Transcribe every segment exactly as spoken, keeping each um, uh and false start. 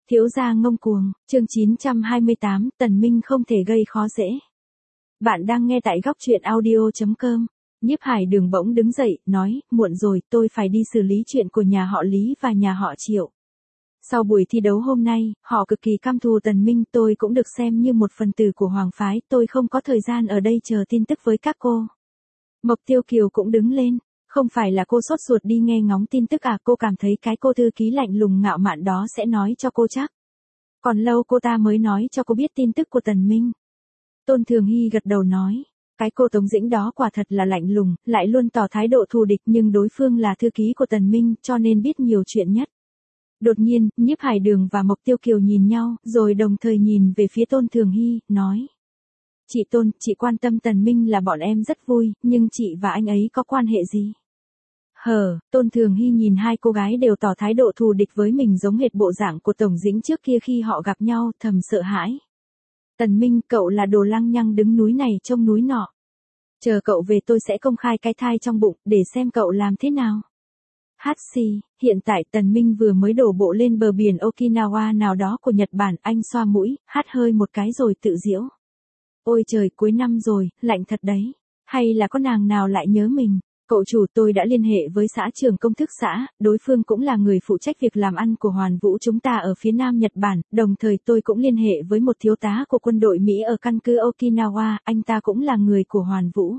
Thiếu gia ngông cuồng, chương chín trăm hai mươi tám, Tần Minh không thể gây khó dễ. Bạn đang nghe tại góc truyện audio chấm com. Nhiếp Hải Đường bỗng đứng dậy, nói, muộn rồi, tôi phải đi xử lý chuyện của nhà họ Lý và nhà họ Triệu. Sau buổi thi đấu hôm nay, họ cực kỳ căm thù Tần Minh, tôi cũng được xem như một phần tử của Hoàng phái, tôi không có thời gian ở đây chờ tin tức với các cô. Mộc Tiêu Kiều cũng đứng lên. Không phải là cô sốt ruột đi nghe ngóng tin tức à, cô cảm thấy cái cô thư ký lạnh lùng ngạo mạn đó sẽ nói cho cô chắc. Còn lâu cô ta mới nói cho cô biết tin tức của Tần Minh. Tôn Thường Hy gật đầu nói, cái cô Tống Dĩnh đó quả thật là lạnh lùng, lại luôn tỏ thái độ thù địch, nhưng đối phương là thư ký của Tần Minh cho nên biết nhiều chuyện nhất. Đột nhiên, Nhiếp Hải Đường và Mộc Tiêu Kiều nhìn nhau, rồi đồng thời nhìn về phía Tôn Thường Hy, nói. Chị Tôn, chị quan tâm Tần Minh là bọn em rất vui, nhưng chị và anh ấy có quan hệ gì? Hờ, Tôn Thường Hy nhìn hai cô gái đều tỏ thái độ thù địch với mình giống hệt bộ dạng của Tổng Dĩnh trước kia khi họ gặp nhau, thầm sợ hãi. Tần Minh, cậu là đồ lăng nhăng đứng núi này trông núi nọ. Chờ cậu về tôi sẽ công khai cái thai trong bụng, để xem cậu làm thế nào. Hát xì, hiện tại Tần Minh vừa mới đổ bộ lên bờ biển Okinawa nào đó của Nhật Bản, anh xoa mũi, hát hơi một cái rồi tự giễu. Ôi trời, cuối năm rồi, lạnh thật đấy. Hay là có nàng nào lại nhớ mình? Cậu chủ, tôi đã liên hệ với xã trưởng công thức xã, đối phương cũng là người phụ trách việc làm ăn của Hoàn Vũ chúng ta ở phía nam Nhật Bản, đồng thời tôi cũng liên hệ với một thiếu tá của quân đội Mỹ ở căn cứ Okinawa, anh ta cũng là người của Hoàn Vũ.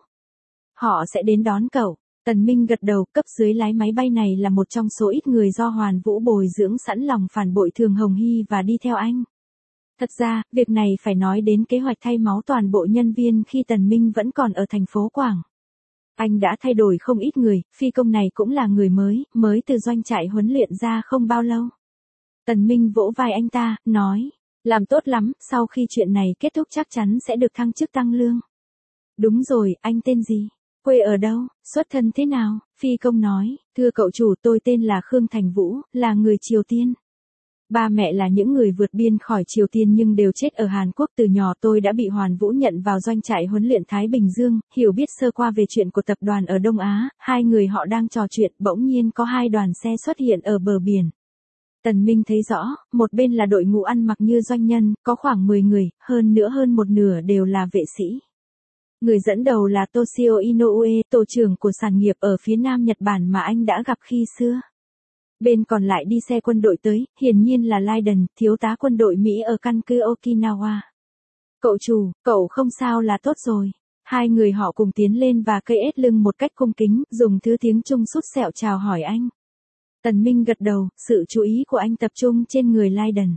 Họ sẽ đến đón cậu. Tần Minh gật đầu, cấp dưới lái máy bay này là một trong số ít người do Hoàn Vũ bồi dưỡng sẵn lòng phản bội Thường Hồng Hy và đi theo anh. Thật ra, việc này phải nói đến kế hoạch thay máu toàn bộ nhân viên khi Tần Minh vẫn còn ở thành phố Quảng. Anh đã thay đổi không ít người, phi công này cũng là người mới, mới từ doanh trại huấn luyện ra không bao lâu. Tần Minh vỗ vai anh ta, nói, làm tốt lắm, sau khi chuyện này kết thúc chắc chắn sẽ được thăng chức tăng lương. Đúng rồi, anh tên gì? Quê ở đâu? Xuất thân thế nào? Phi công nói, thưa cậu chủ, tôi tên là Khương Thành Vũ, là người Triều Tiên. Ba mẹ là những người vượt biên khỏi Triều Tiên nhưng đều chết ở Hàn Quốc, từ nhỏ tôi đã bị Hoàn Vũ nhận vào doanh trại huấn luyện Thái Bình Dương, hiểu biết sơ qua về chuyện của tập đoàn ở Đông Á, hai người họ đang trò chuyện, bỗng nhiên có hai đoàn xe xuất hiện ở bờ biển. Tần Minh thấy rõ, một bên là đội ngũ ăn mặc như doanh nhân, có khoảng mười người, hơn nữa hơn một nửa đều là vệ sĩ. Người dẫn đầu là Toshio Inoue, tổ trưởng của sản nghiệp ở phía nam Nhật Bản mà anh đã gặp khi xưa. Bên còn lại đi xe quân đội tới, hiển nhiên là Leiden, thiếu tá quân đội Mỹ ở căn cứ Okinawa. Cậu chủ, cậu không sao là tốt rồi. Hai người họ cùng tiến lên và cây ết lưng một cách cung kính, dùng thứ tiếng Trung sút sẹo chào hỏi anh. Tần Minh gật đầu, sự chú ý của anh tập trung trên người Leiden.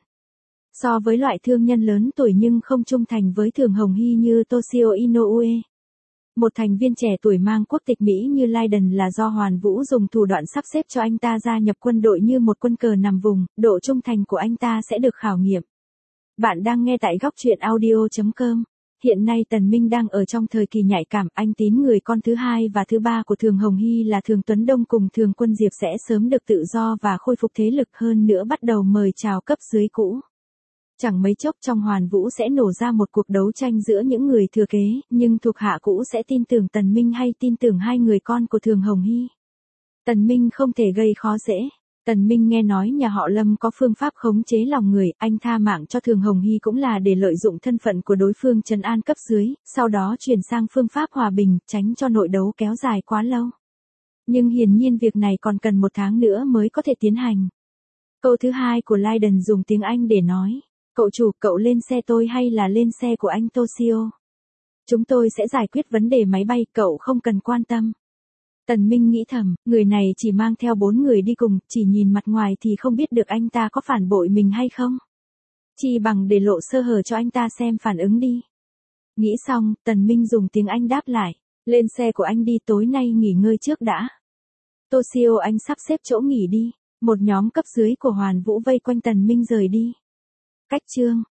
So với loại thương nhân lớn tuổi nhưng không trung thành với Thường Hồng Hy như Toshio Inoue. Một thành viên trẻ tuổi mang quốc tịch Mỹ như Leiden là do Hoàn Vũ dùng thủ đoạn sắp xếp cho anh ta gia nhập quân đội như một quân cờ nằm vùng, độ trung thành của anh ta sẽ được khảo nghiệm. Bạn đang nghe tại góc truyện audio chấm com. Hiện nay Tần Minh đang ở trong thời kỳ nhạy cảm, anh tín người con thứ hai và thứ ba của Thường Hồng Hy là Thường Tuấn Đông cùng Thường Quân Diệp sẽ sớm được tự do và khôi phục thế lực, hơn nữa bắt đầu mời chào cấp dưới cũ. Chẳng mấy chốc trong Hoàn Vũ sẽ nổ ra một cuộc đấu tranh giữa những người thừa kế, nhưng thuộc hạ cũ sẽ tin tưởng Tần Minh hay tin tưởng hai người con của Thường Hồng Hy. Tần Minh không thể gây khó dễ. Tần Minh nghe nói nhà họ Lâm có phương pháp khống chế lòng người, anh tha mạng cho Thường Hồng Hy cũng là để lợi dụng thân phận của đối phương trấn an cấp dưới, sau đó chuyển sang phương pháp hòa bình, tránh cho nội đấu kéo dài quá lâu. Nhưng hiển nhiên việc này còn cần một tháng nữa mới có thể tiến hành. Câu thứ hai của Leiden dùng tiếng Anh để nói. Cậu chủ, cậu lên xe tôi hay là lên xe của anh Toshio? Chúng tôi sẽ giải quyết vấn đề máy bay, cậu không cần quan tâm. Tần Minh nghĩ thầm, người này chỉ mang theo bốn người đi cùng, chỉ nhìn mặt ngoài thì không biết được anh ta có phản bội mình hay không. Chỉ bằng để lộ sơ hở cho anh ta xem phản ứng đi. Nghĩ xong, Tần Minh dùng tiếng Anh đáp lại, lên xe của anh đi, tối nay nghỉ ngơi trước đã. Toshio, anh sắp xếp chỗ nghỉ đi. Một nhóm cấp dưới của Hoàn Vũ vây quanh Tần Minh rời đi. Cách chương